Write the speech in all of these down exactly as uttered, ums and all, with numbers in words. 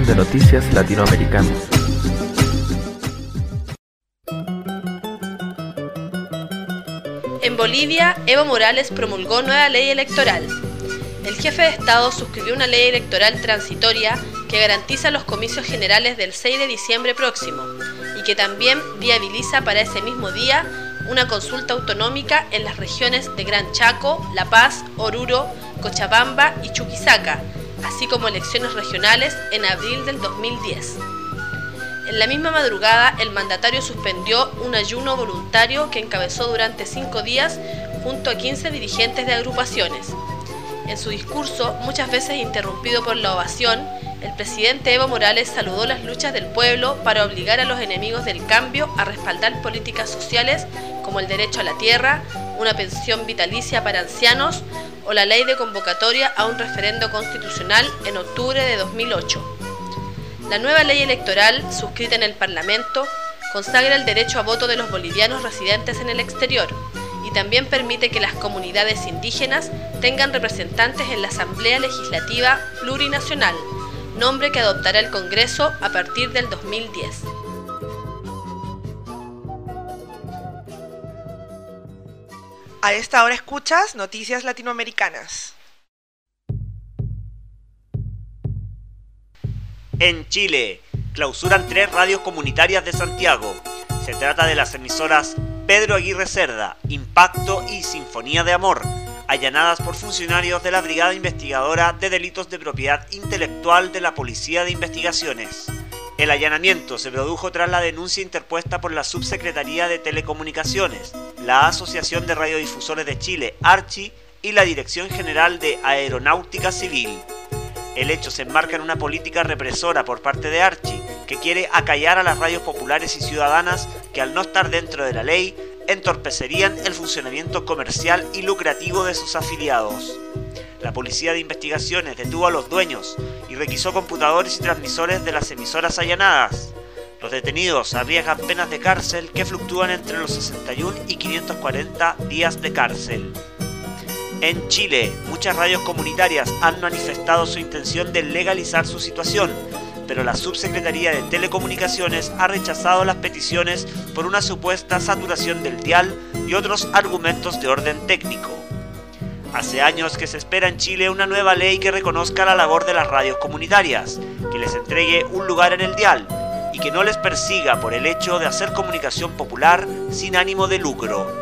resumen de noticias latinoamericanas. En Bolivia, Evo Morales promulgó nueva ley electoral. El jefe de Estado suscribió una ley electoral transitoria que garantiza los comicios generales del seis de diciembre próximo y que también viabiliza para ese mismo día una consulta autonómica en las regiones de Gran Chaco, La Paz, Oruro, Cochabamba y Chuquisaca, así como elecciones regionales en abril del dos mil diez. En la misma madrugada, el mandatario suspendió un ayuno voluntario que encabezó durante cinco días junto a quince dirigentes de agrupaciones. En su discurso, muchas veces interrumpido por la ovación, el presidente Evo Morales saludó las luchas del pueblo para obligar a los enemigos del cambio a respaldar políticas sociales como el derecho a la tierra, una pensión vitalicia para ancianos o la ley de convocatoria a un referendo constitucional en octubre de dos mil ocho. La nueva ley electoral, suscrita en el Parlamento, consagra el derecho a voto de los bolivianos residentes en el exterior y también permite que las comunidades indígenas tengan representantes en la Asamblea Legislativa Plurinacional, nombre que adoptará el Congreso a partir del dos mil diez. A esta hora escuchas Noticias Latinoamericanas. En Chile, clausuran tres radios comunitarias de Santiago. Se trata de las emisoras Pedro Aguirre Cerda, Impacto y Sinfonía de Amor, allanadas por funcionarios de la Brigada Investigadora de Delitos de Propiedad Intelectual de la Policía de Investigaciones. El allanamiento se produjo tras la denuncia interpuesta por la Subsecretaría de Telecomunicaciones, la Asociación de Radiodifusores de Chile, ARCHI, y la Dirección General de Aeronáutica Civil. El hecho se enmarca en una política represora por parte de ARCHI, que quiere acallar a las radios populares y ciudadanas que al no estar dentro de la ley, entorpecerían el funcionamiento comercial y lucrativo de sus afiliados. La Policía de Investigaciones detuvo a los dueños y requisó computadores y transmisores de las emisoras allanadas. Los detenidos arriesgan penas de cárcel que fluctúan entre los sesenta y uno y quinientos cuarenta días de cárcel. En Chile, muchas radios comunitarias han manifestado su intención de legalizar su situación, pero la Subsecretaría de Telecomunicaciones ha rechazado las peticiones por una supuesta saturación del dial y otros argumentos de orden técnico. Hace años que se espera en Chile una nueva ley que reconozca la labor de las radios comunitarias, que les entregue un lugar en el dial y que no les persiga por el hecho de hacer comunicación popular sin ánimo de lucro.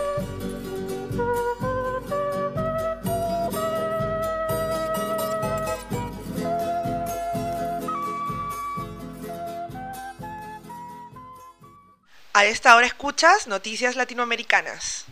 A esta hora escuchas Noticias Latinoamericanas.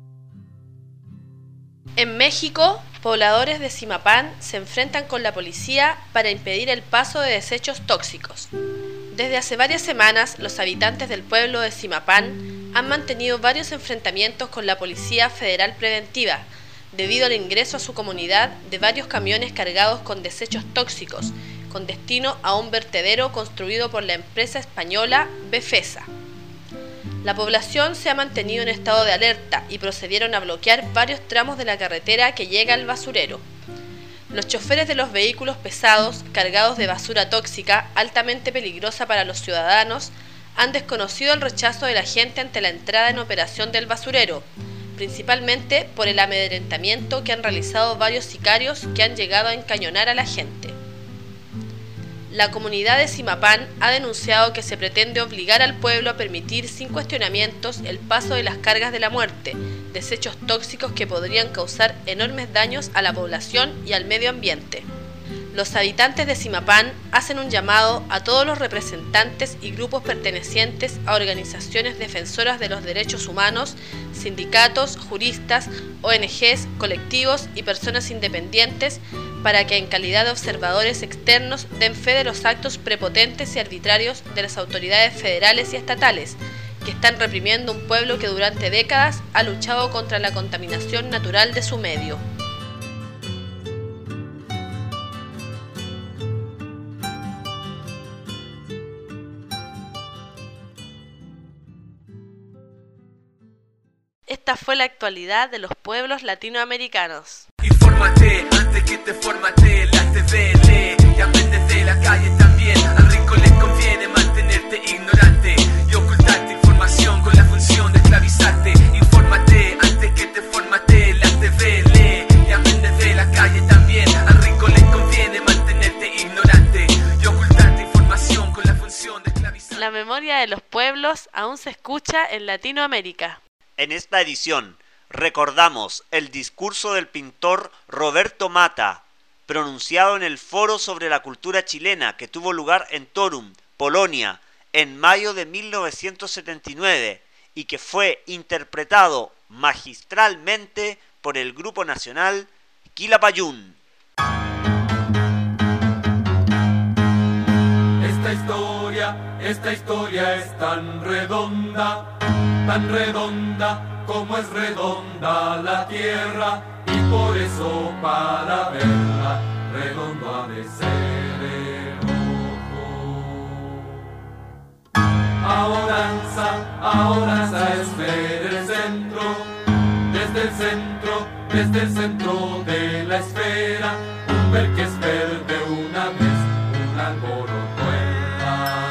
En México, pobladores de Zimapán se enfrentan con la policía para impedir el paso de desechos tóxicos. Desde hace varias semanas, los habitantes del pueblo de Zimapán han mantenido varios enfrentamientos con la Policía Federal Preventiva, debido al ingreso a su comunidad de varios camiones cargados con desechos tóxicos, con destino a un vertedero construido por la empresa española Befesa. La población se ha mantenido en estado de alerta y procedieron a bloquear varios tramos de la carretera que llega al basurero. Los choferes de los vehículos pesados, cargados de basura tóxica, altamente peligrosa para los ciudadanos, han desconocido el rechazo de la gente ante la entrada en operación del basurero, principalmente por el amedrentamiento que han realizado varios sicarios que han llegado a encañonar a la gente. La comunidad de Zimapán ha denunciado que se pretende obligar al pueblo a permitir sin cuestionamientos el paso de las cargas de la muerte, desechos tóxicos que podrían causar enormes daños a la población y al medio ambiente. Los habitantes de Zimapán hacen un llamado a todos los representantes y grupos pertenecientes a organizaciones defensoras de los derechos humanos, sindicatos, juristas, O N Ges, colectivos y personas independientes para que en calidad de observadores externos den fe de los actos prepotentes y arbitrarios de las autoridades federales y estatales, que están reprimiendo un pueblo que durante décadas ha luchado contra la contaminación natural de su medio. Esta fue la actualidad de los pueblos latinoamericanos. Infórmate antes que te formate, la T V lee y aprende de la calle también. Al rico le conviene mantenerte ignorante y ocultarte información con la función de esclavizarte. Infórmate antes que te formate, la T V lee y aprende de la calle también. Al rico le conviene mantenerte ignorante y ocultarte información con la función de esclavizarte. La memoria de los pueblos aún se escucha en Latinoamérica. En esta edición recordamos el discurso del pintor Roberto Mata, pronunciado en el Foro sobre la Cultura Chilena que tuvo lugar en Toruń, Polonia, en mayo de mil novecientos setenta y nueve y que fue interpretado magistralmente por el grupo nacional Quilapayún. Esta historia, esta historia es tan redonda, tan redonda como es redonda la tierra, y por eso para verla redondo ha de ser el ojo. Ahoranza, ahoranza es ver el centro, desde el centro, desde el centro de la esfera, un ver que es verde una vez, un alboroto en la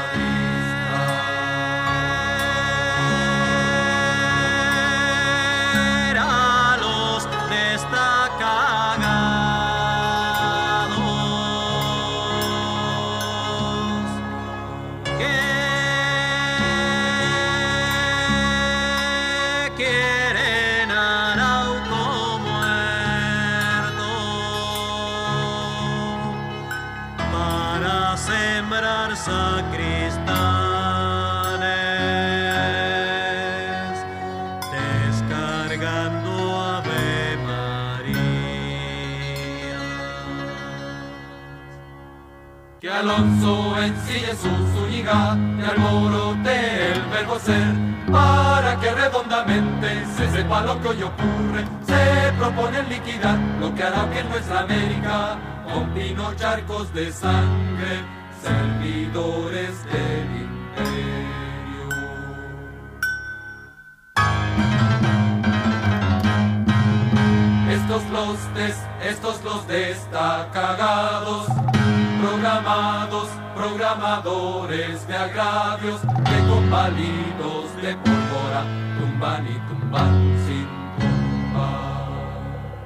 sacristanes, descargando Ave María. Que Alonso ensille su Zúñiga y alborote el verbo ser, para que redondamente se sepa lo que hoy ocurre. Se propone liquidar lo que hará que en nuestra América, con pinos charcos de sangre, servidores del imperio. Estos los des, estos los destacagados, programados, programadores de agravios, que con palitos de pólvora tumban y tumban sin tumbar.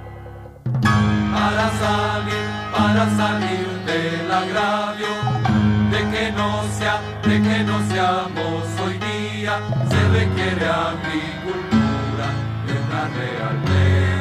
Para salir, para salir del agravio, de que no sea, de que no seamos hoy día, se requiere agricultura y una real ley.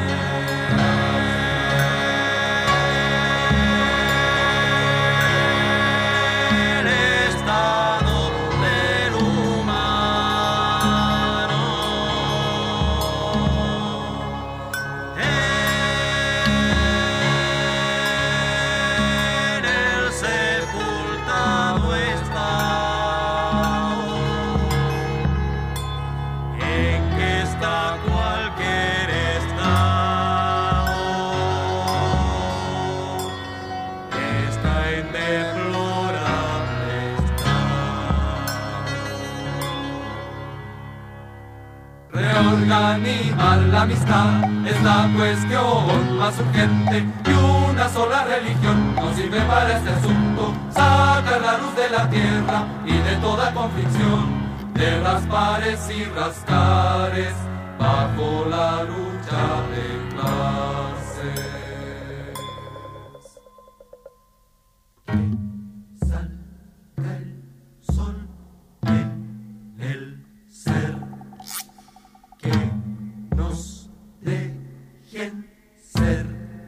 Reorganizar la amistad es la cuestión más urgente, y una sola religión no sirve para este asunto. Sacar la luz de la tierra y de toda conflicción, de raspares y rascares bajo la lucha de clases. Que salga el sol en el ser, que nos dejen ser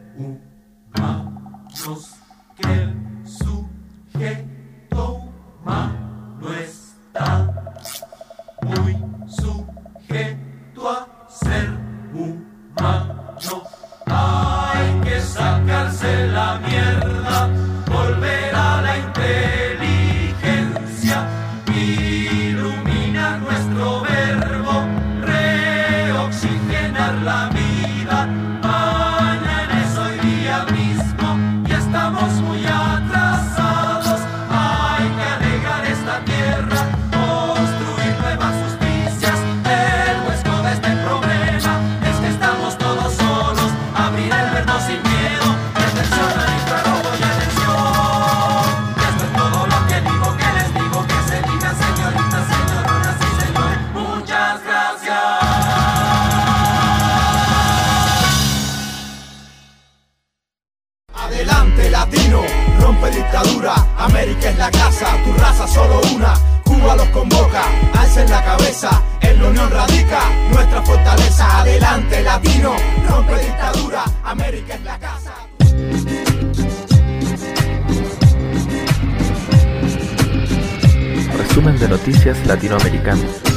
humanos, que el sujeto humano está muy sujeto a ser humano. Hay que sacarse la mierda, volver a la inteligencia, iluminar nuestro verbo, reoxigenar la vida. Mañana es hoy día mismo y estamos muy atrasados. Hay que alegar esta tierra, construir nuevas justicias. El huesco de este problema América es la casa, tu raza solo una. Cuba los convoca, alcen la cabeza, en la unión radica nuestra fortaleza. Adelante latino, rompe dictadura, América es la casa. Resumen de noticias latinoamericanas.